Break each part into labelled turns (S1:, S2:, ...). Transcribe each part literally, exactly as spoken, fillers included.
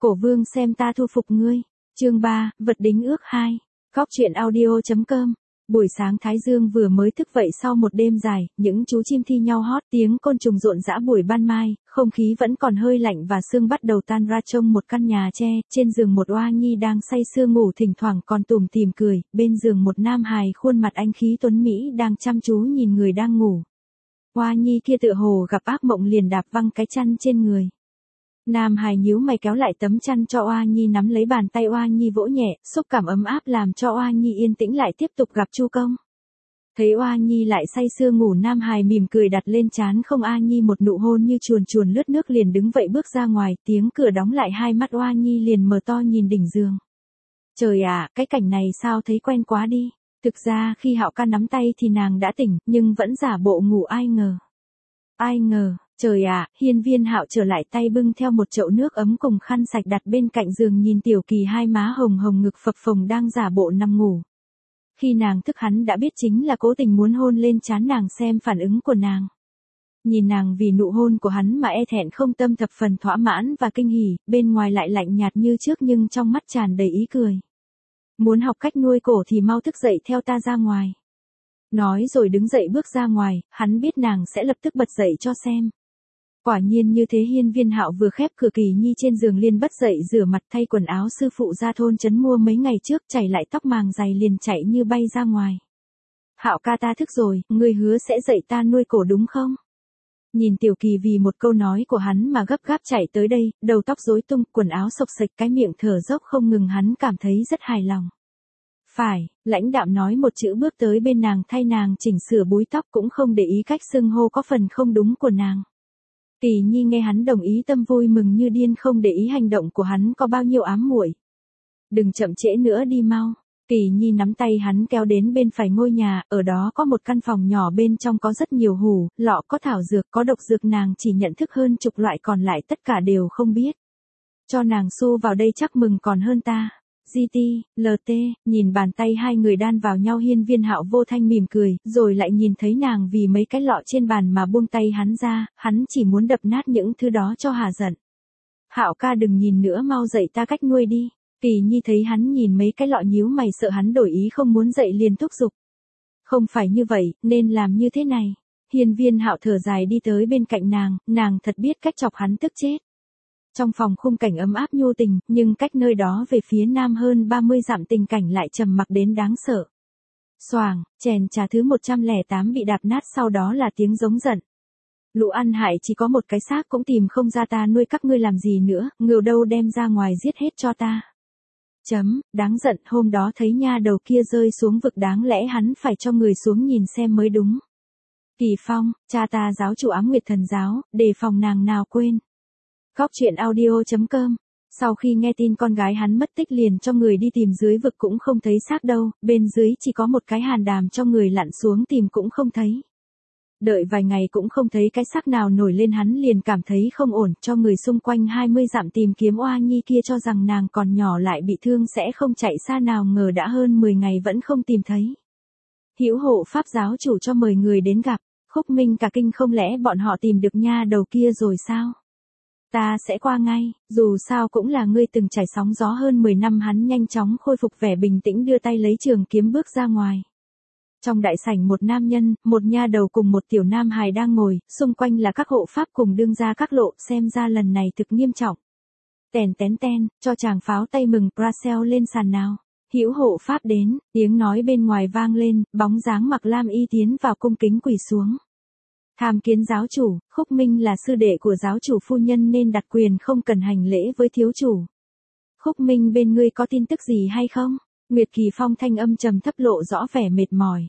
S1: Cổ vương xem ta thu phục ngươi. Chương ba, vật đính ước hai. Góc truyện audio chấm com. Buổi sáng Thái Dương vừa mới thức vậy sau một đêm dài, những chú chim thi nhau hót, tiếng côn trùng rộn rã buổi ban mai, không khí vẫn còn hơi lạnh và sương bắt đầu tan ra trong một căn nhà tre, trên giường một oa nhi đang say sưa ngủ thỉnh thoảng còn tủm tỉm cười, bên giường một nam hài khuôn mặt anh khí tuấn Mỹ đang chăm chú nhìn người đang ngủ. Oa nhi kia tựa hồ gặp ác mộng liền đạp văng cái chăn trên người. Nam hài nhíu mày kéo lại tấm chăn cho Oa Nhi, nắm lấy bàn tay Oa Nhi vỗ nhẹ, xúc cảm ấm áp làm cho Oa Nhi yên tĩnh lại tiếp tục gặp Chu Công. Thấy Oa Nhi lại say sưa ngủ, Nam hài mỉm cười đặt lên trán không A Nhi một nụ hôn như chuồn chuồn lướt nước liền đứng vậy bước ra ngoài, tiếng cửa đóng lại hai mắt Oa Nhi liền mở to nhìn đỉnh giường. Trời ạ, cái cảnh này sao thấy quen quá đi. Thực ra khi Hạo ca nắm tay thì nàng đã tỉnh, nhưng vẫn giả bộ ngủ, ai ngờ. Ai ngờ. Trời ạ, Hiên Viên Hạo trở lại tay bưng theo một chậu nước ấm cùng khăn sạch đặt bên cạnh giường, nhìn Tiểu Kỳ hai má hồng hồng ngực phập phồng đang giả bộ nằm ngủ. Khi nàng thức hắn đã biết chính là cố tình muốn hôn lên trán nàng xem phản ứng của nàng. Nhìn nàng vì nụ hôn của hắn mà e thẹn không, tâm thập phần thỏa mãn và kinh hỉ, bên ngoài lại lạnh nhạt như trước nhưng trong mắt tràn đầy ý cười. Muốn học cách nuôi cổ thì mau thức dậy theo ta ra ngoài. Nói rồi đứng dậy bước ra ngoài, hắn biết nàng sẽ lập tức bật dậy cho xem. Quả nhiên như thế, Hiên Viên Hạo vừa khép cửa, Kỳ Nhi trên giường liền bất dậy rửa mặt thay quần áo sư phụ ra thôn trấn mua mấy ngày trước, chảy lại tóc màng dày liền chạy như bay ra ngoài. Hạo ca, ta thức rồi, ngươi hứa sẽ dạy ta nuôi cổ đúng không? Nhìn Tiểu Kỳ vì một câu nói của hắn mà gấp gáp chạy tới đây, đầu tóc rối tung, quần áo xộc xệch, cái miệng thở dốc không ngừng, hắn cảm thấy rất hài lòng. Phải, lãnh đạm nói một chữ bước tới bên nàng thay nàng chỉnh sửa búi tóc, cũng không để ý cách xưng hô có phần không đúng của nàng. Kỳ Nhi nghe hắn đồng ý tâm vui mừng như điên, không để ý hành động của hắn có bao nhiêu ám muội. Đừng chậm trễ nữa, đi mau. Kỳ Nhi nắm tay hắn kéo đến bên phải ngôi nhà, ở đó có một căn phòng nhỏ, bên trong có rất nhiều hủ, lọ, có thảo dược, có độc dược, nàng chỉ nhận thức hơn chục loại, còn lại tất cả đều không biết. Cho nàng xô vào đây chắc mừng còn hơn ta. giê tê, lờ tê, nhìn bàn tay hai người đan vào nhau, Hiên Viên Hạo vô thanh mỉm cười, rồi lại nhìn thấy nàng vì mấy cái lọ trên bàn mà buông tay hắn ra, hắn chỉ muốn đập nát những thứ đó cho hà giận. Hạo ca, đừng nhìn nữa, mau dạy ta cách nuôi đi. Kỳ Nhi thấy hắn nhìn mấy cái lọ nhíu mày, sợ hắn đổi ý không muốn dạy liền thúc giục. Không phải như vậy, nên làm như thế này. Hiên Viên Hạo thở dài đi tới bên cạnh nàng, nàng thật biết cách chọc hắn tức chết. Trong phòng khung cảnh ấm áp nhu tình, nhưng cách nơi đó về phía nam hơn ba mươi dặm tình cảnh lại trầm mặc đến đáng sợ. Xoàng, chèn trà thứ một trăm lẻ tám bị đạp nát, sau đó là tiếng giống giận. Lũ ăn hại, chỉ có một cái xác cũng tìm không ra, ta nuôi các ngươi làm gì nữa, ngưu đâu đem ra ngoài giết hết cho ta. Chấm, đáng giận, hôm đó thấy nha đầu kia rơi xuống vực, đáng lẽ hắn phải cho người xuống nhìn xem mới đúng. Kỳ Phong, cha ta giáo chủ Ám Nguyệt Thần giáo, đề phòng nàng nào quên. Góc truyện audio chấm com. Sau khi nghe tin con gái hắn mất tích liền cho người đi tìm dưới vực, cũng không thấy xác đâu, bên dưới chỉ có một cái hàn đàm, cho người lặn xuống tìm cũng không thấy. Đợi vài ngày cũng không thấy cái xác nào nổi lên, hắn liền cảm thấy không ổn, cho người xung quanh hai mươi dặm tìm kiếm Oa Nhi kia, cho rằng nàng còn nhỏ lại bị thương sẽ không chạy xa, nào ngờ đã hơn mười ngày vẫn không tìm thấy. Hữu hộ pháp giáo chủ cho mời người đến gặp. Khúc Minh cả kinh, không lẽ bọn họ tìm được nha đầu kia rồi sao? Ta sẽ qua ngay, dù sao cũng là ngươi từng trải sóng gió hơn mười năm, hắn nhanh chóng khôi phục vẻ bình tĩnh, đưa tay lấy trường kiếm bước ra ngoài. Trong đại sảnh, một nam nhân, một nha đầu cùng một tiểu nam hài đang ngồi, xung quanh là các hộ pháp cùng đương gia các lộ, xem ra lần này thực nghiêm trọng. Tèn tén ten, cho chàng pháo tay mừng Prasel lên sàn nào. Hữu hộ pháp đến, tiếng nói bên ngoài vang lên, bóng dáng mặc lam y tiến vào cung kính quỳ xuống. Tham kiến giáo chủ, Khúc Minh là sư đệ của giáo chủ phu nhân nên đặc quyền không cần hành lễ với thiếu chủ. Khúc Minh, bên ngươi có tin tức gì hay không? Nguyệt Kỳ Phong thanh âm trầm thấp lộ rõ vẻ mệt mỏi.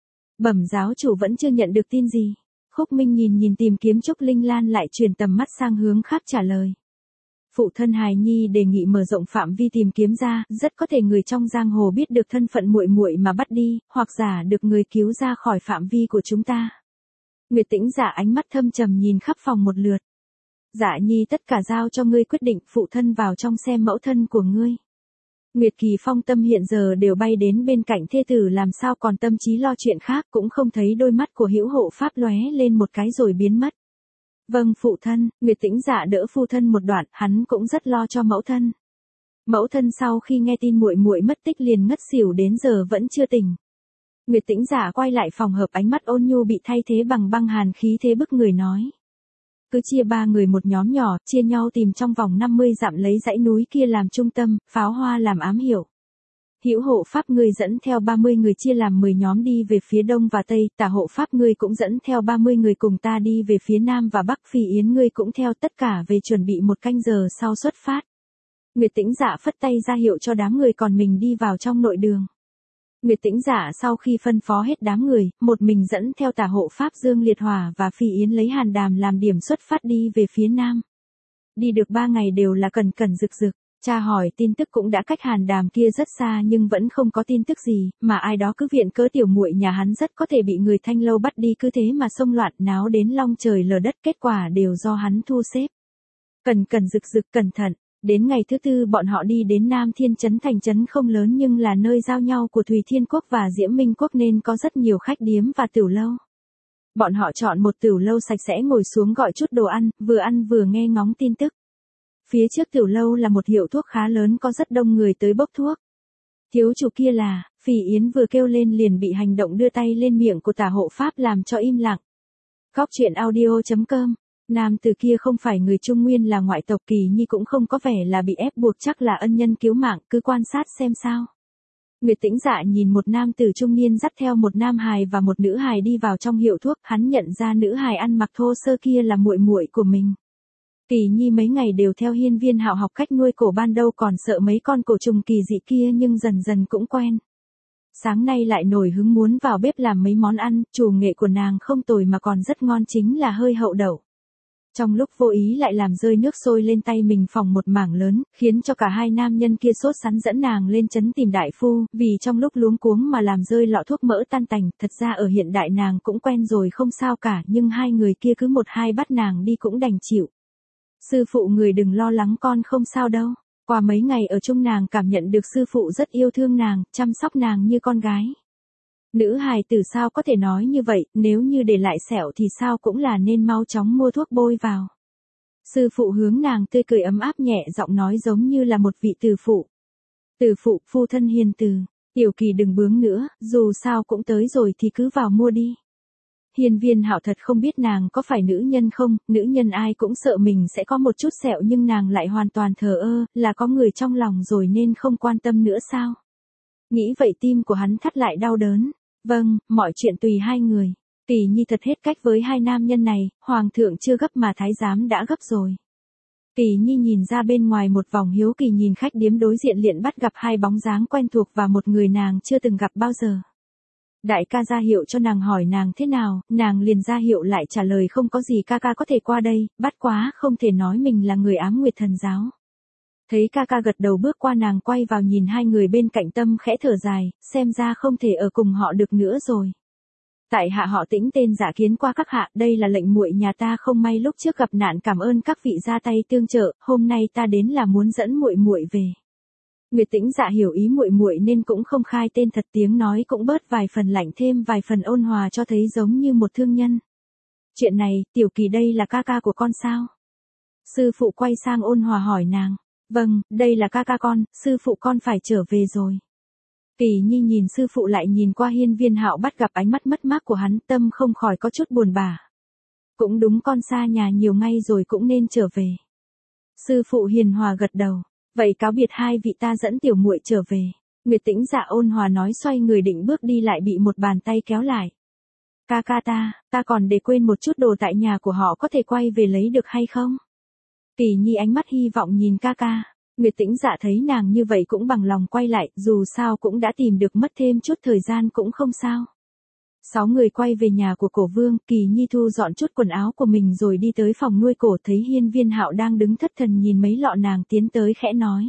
S1: Bẩm giáo chủ, vẫn chưa nhận được tin gì. Khúc Minh nhìn nhìn tìm kiếm Trúc Linh Lan, lại chuyển tầm mắt sang hướng khác trả lời. Phụ thân hài nhi đề nghị mở rộng phạm vi tìm kiếm ra, rất có thể người trong giang hồ biết được thân phận muội muội mà bắt đi, hoặc giả được người cứu ra khỏi phạm vi của chúng ta. Nguyệt Tĩnh Dạ ánh mắt thâm trầm nhìn khắp phòng một lượt. Dạ nhi, tất cả giao cho ngươi quyết định, phụ thân vào trong xem mẫu thân của ngươi. Nguyệt Kỳ Phong tâm hiện giờ đều bay đến bên cạnh thê tử, làm sao còn tâm trí lo chuyện khác, cũng không thấy đôi mắt của Hữu hộ pháp lóe lên một cái rồi biến mất. Vâng phụ thân. Nguyệt Tĩnh Dạ đỡ phu thân một đoạn, hắn cũng rất lo cho mẫu thân. Mẫu thân sau khi nghe tin muội muội mất tích liền ngất xỉu đến giờ vẫn chưa tỉnh. Nguyệt Tĩnh Dạ quay lại phòng hợp, ánh mắt ôn nhu bị thay thế bằng băng hàn khí thế bức người nói. Cứ chia ba người một nhóm nhỏ, chia nhau tìm trong vòng năm mươi dặm, lấy dãy núi kia làm trung tâm, pháo hoa làm ám hiệu. Hữu hộ pháp ngươi dẫn theo ba mươi người chia làm mười nhóm đi về phía đông và tây, tả hộ pháp ngươi cũng dẫn theo ba mươi người cùng ta đi về phía nam và bắc, Phi Yến ngươi cũng theo, tất cả về chuẩn bị một canh giờ sau xuất phát. Nguyệt Tĩnh Dạ phất tay ra hiệu cho đám người, còn mình đi vào trong nội đường. Nguyệt Tĩnh Dạ sau khi phân phó hết đám người, một mình dẫn theo tả hộ pháp Dương Liệt Hỏa và Phi Yến lấy Hàn Đàm làm điểm xuất phát đi về phía nam. Đi được ba ngày đều là cẩn cẩn rực rực, tra hỏi tin tức cũng đã cách Hàn Đàm kia rất xa nhưng vẫn không có tin tức gì, mà ai đó cứ viện cớ tiểu muội nhà hắn rất có thể bị người Thanh Lâu bắt đi, cứ thế mà xông loạn náo đến long trời lở đất, kết quả đều do hắn thu xếp. Cẩn cẩn rực rực cẩn thận. Đến ngày thứ tư bọn họ đi đến Nam Thiên Trấn, thành trấn không lớn nhưng là nơi giao nhau của Thùy Thiên Quốc và Diễm Minh Quốc nên có rất nhiều khách điếm và tửu lâu. Bọn họ chọn một tửu lâu sạch sẽ ngồi xuống gọi chút đồ ăn, vừa ăn vừa nghe ngóng tin tức. Phía trước tửu lâu là một hiệu thuốc khá lớn, có rất đông người tới bốc thuốc. Thiếu chủ kia là, Phỉ Yến vừa kêu lên liền bị hành động đưa tay lên miệng của tả hộ pháp làm cho im lặng. Góc truyện audio chấm com. Nam tử kia không phải người Trung Nguyên, là ngoại tộc, Kỳ Nhi cũng không có vẻ là bị ép buộc, chắc là ân nhân cứu mạng, cứ quan sát xem sao. Nguyệt Tĩnh Dạ nhìn một nam tử trung niên dắt theo một nam hài và một nữ hài đi vào trong hiệu thuốc, hắn nhận ra nữ hài ăn mặc thô sơ kia là muội muội của mình. Kỳ Nhi mấy ngày đều theo Hiên Viên Hạo học cách nuôi cổ, ban đầu còn sợ mấy con cổ trùng kỳ dị kia nhưng dần dần cũng quen. Sáng nay lại nổi hứng muốn vào bếp làm mấy món ăn, chủ nghệ của nàng không tồi mà còn rất ngon, chính là hơi hậu đậu. Trong lúc vô ý lại làm rơi nước sôi lên tay mình phòng một mảng lớn, khiến cho cả hai nam nhân kia sốt sắng dẫn nàng lên trấn tìm đại phu, vì trong lúc luống cuống mà làm rơi lọ thuốc mỡ tan tành. Thật ra ở hiện đại nàng cũng quen rồi không sao cả, nhưng hai người kia cứ một hai bắt nàng đi cũng đành chịu. Sư phụ người đừng lo lắng, con không sao đâu. Qua mấy ngày ở chung nàng cảm nhận được sư phụ rất yêu thương nàng, chăm sóc nàng như con gái. Nữ hài tử sao có thể nói như vậy, nếu như để lại sẹo thì sao cũng là nên mau chóng mua thuốc bôi vào. Sư phụ hướng nàng tươi cười ấm áp, nhẹ giọng nói giống như là một vị từ phụ. Từ phụ, phu thân hiền từ, Tiểu Kỳ đừng bướng nữa, dù sao cũng tới rồi thì cứ vào mua đi. Hiên Viên Hạo thật không biết nàng có phải nữ nhân không, nữ nhân ai cũng sợ mình sẽ có một chút sẹo nhưng nàng lại hoàn toàn thờ ơ, là có người trong lòng rồi nên không quan tâm nữa sao. Nghĩ vậy tim của hắn thắt lại đau đớn. Vâng, mọi chuyện tùy hai người. Kỳ Nhi thật hết cách với hai nam nhân này, hoàng thượng chưa gấp mà thái giám đã gấp rồi. Kỳ Nhi nhìn ra bên ngoài một vòng, hiếu kỳ nhìn khách điếm đối diện, liền bắt gặp hai bóng dáng quen thuộc và một người nàng chưa từng gặp bao giờ. Đại ca ra hiệu cho nàng hỏi nàng thế nào, nàng liền ra hiệu lại trả lời không có gì, ca ca có thể qua đây, bắt quá không thể nói mình là người Ám Nguyệt Thần giáo. Thấy ca ca gật đầu bước qua, nàng quay vào nhìn hai người bên cạnh, tâm khẽ thở dài, xem ra không thể ở cùng họ được nữa rồi. Tại hạ họ Tĩnh, tên Dạ Kiến, qua các hạ, đây là lệnh muội nhà ta không may lúc trước gặp nạn, cảm ơn các vị ra tay tương trợ, hôm nay ta đến là muốn dẫn muội muội về. Nguyệt Tĩnh Dạ hiểu ý muội muội nên cũng không khai tên thật, tiếng nói cũng bớt vài phần lạnh, thêm vài phần ôn hòa, cho thấy giống như một thương nhân. Chuyện này, Tiểu Kỳ đây là ca ca của con sao? Sư phụ quay sang ôn hòa hỏi nàng. Vâng, đây là ca ca con, sư phụ con phải trở về rồi. Kỳ Nhi nhìn sư phụ lại nhìn qua Hiên Viên Hạo, bắt gặp ánh mắt mất mát của hắn, tâm không khỏi có chút buồn bã. Cũng đúng, con xa nhà nhiều ngày rồi cũng nên trở về. Sư phụ hiền hòa gật đầu. Vậy cáo biệt hai vị, ta dẫn tiểu muội trở về. Nguyệt Tĩnh Dạ ôn hòa nói, xoay người định bước đi lại bị một bàn tay kéo lại. Ca ca ta, ta còn để quên một chút đồ tại nhà của họ, có thể quay về lấy được hay không? Kỳ Nhi ánh mắt hy vọng nhìn ca ca. Nguyệt Tĩnh Dạ thấy nàng như vậy cũng bằng lòng quay lại, dù sao cũng đã tìm được, mất thêm chút thời gian cũng không sao. Sáu người quay về nhà của Cổ Vương, Kỳ Nhi thu dọn chút quần áo của mình rồi đi tới phòng nuôi cổ, thấy Hiên Viên Hạo đang đứng thất thần nhìn mấy lọ, nàng tiến tới khẽ nói.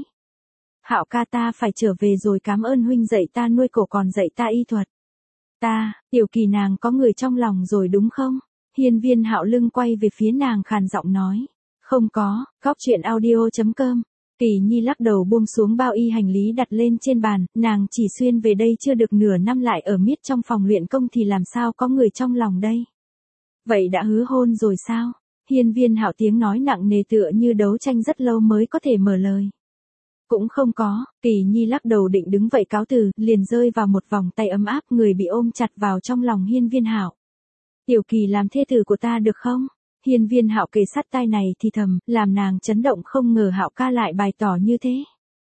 S1: Hạo ca, ta phải trở về rồi, cảm ơn huynh dạy ta nuôi cổ còn dạy ta y thuật. Ta, Tiểu Kỳ, nàng có người trong lòng rồi đúng không? Hiên Viên Hạo lưng quay về phía nàng khàn giọng nói. Không có. Góc truyện audio chấm com. Kỳ Nhi lắc đầu buông xuống bao y hành lý đặt lên trên bàn, nàng chỉ xuyên về đây chưa được nửa năm lại ở miết trong phòng luyện công thì làm sao có người trong lòng đây. Vậy đã hứa hôn rồi sao? Hiên Viên Hạo tiếng nói nặng nề tựa như đấu tranh rất lâu mới có thể mở lời. Cũng không có, Kỳ Nhi lắc đầu định đứng vậy cáo từ, liền rơi vào một vòng tay ấm áp, người bị ôm chặt vào trong lòng Hiên Viên Hạo. Tiểu Kỳ làm thê tử của ta được không? Hiên Viên Hạo kề sát tai này thì thầm, làm nàng chấn động, không ngờ Hạo ca lại bày tỏ như thế.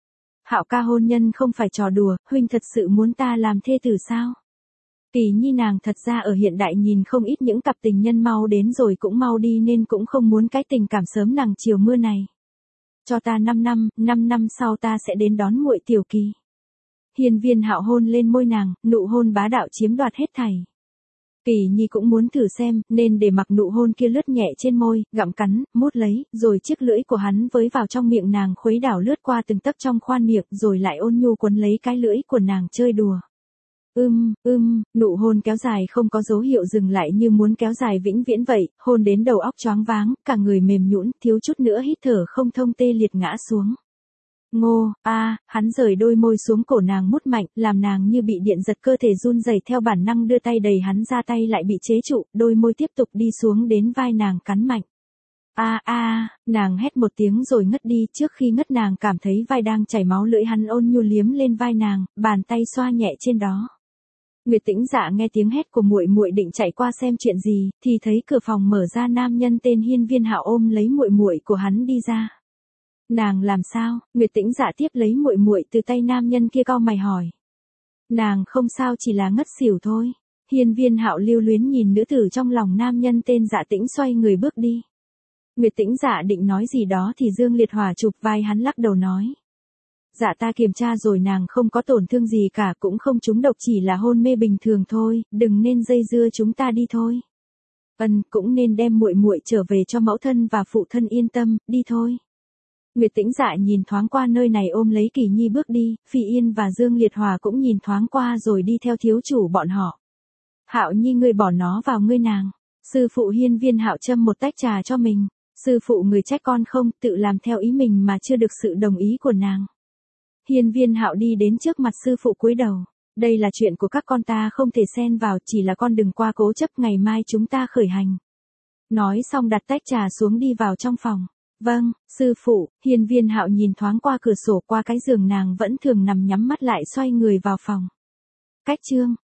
S1: Hạo ca, hôn nhân không phải trò đùa, huynh thật sự muốn ta làm thê tử sao? Kỳ Nhi nàng thật ra ở hiện đại nhìn không ít những cặp tình nhân mau đến rồi cũng mau đi nên cũng không muốn cái tình cảm sớm nắng chiều mưa này. Cho ta năm năm, năm năm sau ta sẽ đến đón muội Tiểu Kỳ. Hiên Viên Hạo hôn lên môi nàng, nụ hôn bá đạo chiếm đoạt hết thảy. Kỳ Nhi cũng muốn thử xem, nên để mặc nụ hôn kia lướt nhẹ trên môi, gặm cắn, mút lấy, rồi chiếc lưỡi của hắn với vào trong miệng nàng, khuấy đảo lướt qua từng tấc trong khoan miệng, rồi lại ôn nhu quấn lấy cái lưỡi của nàng chơi đùa. Ưm, ưm, nụ hôn kéo dài không có dấu hiệu dừng lại, như muốn kéo dài vĩnh viễn vậy, hôn đến đầu óc choáng váng, cả người mềm nhũn, thiếu chút nữa hít thở không thông, tê liệt ngã xuống. Ngô, a, à, hắn rời đôi môi xuống cổ nàng mút mạnh, làm nàng như bị điện giật, cơ thể run rẩy, theo bản năng đưa tay đẩy hắn ra, tay lại bị chế trụ, đôi môi tiếp tục đi xuống đến vai nàng cắn mạnh. A a, nàng hét một tiếng rồi ngất đi, trước khi ngất nàng cảm thấy vai đang chảy máu, lưỡi hắn ôn nhu liếm lên vai nàng, bàn tay xoa nhẹ trên đó. Nguyệt Tĩnh Dạ nghe tiếng hét của muội muội định chạy qua xem chuyện gì, thì thấy cửa phòng mở ra, nam nhân tên Hiên Viên Hạo ôm lấy muội muội của hắn đi ra. Nàng làm sao? Nguyệt Tĩnh Dạ tiếp lấy muội muội từ tay nam nhân kia, cau mày hỏi. Nàng không sao, chỉ là ngất xỉu thôi. Hiên Viên Hạo lưu luyến nhìn nữ tử trong lòng nam nhân tên Dạ Tĩnh, xoay người bước đi. Nguyệt Tĩnh Dạ định nói gì đó thì Dương Liệt Hỏa chụp vai hắn, lắc đầu nói. Dạ ta kiểm tra rồi, nàng không có tổn thương gì cả, cũng không trúng độc, chỉ là hôn mê bình thường thôi, đừng nên dây dưa, chúng ta đi thôi. Ân, cũng nên đem muội muội trở về cho mẫu thân và phụ thân yên tâm, đi thôi. Nguyệt Tĩnh Dạ nhìn thoáng qua nơi này, ôm lấy Kỳ Nhi bước đi, Phi Yên và Dương Liệt Hòa cũng nhìn thoáng qua rồi đi theo thiếu chủ bọn họ. Hạo Nhi, ngươi bỏ nó vào ngươi nàng. Sư phụ Hiên Viên Hạo châm một tách trà cho mình. Sư phụ người trách con không, tự làm theo ý mình mà chưa được sự đồng ý của nàng. Hiên Viên Hạo đi đến trước mặt sư phụ cúi đầu. Đây là chuyện của các con, ta không thể xen vào, chỉ là con đừng qua cố chấp, ngày mai chúng ta khởi hành. Nói xong đặt tách trà xuống, đi vào trong phòng. Vâng, sư phụ. Hiên Viên Hạo nhìn thoáng qua cửa sổ, qua cái giường nàng vẫn thường nằm, nhắm mắt lại, xoay người vào phòng. Cách chương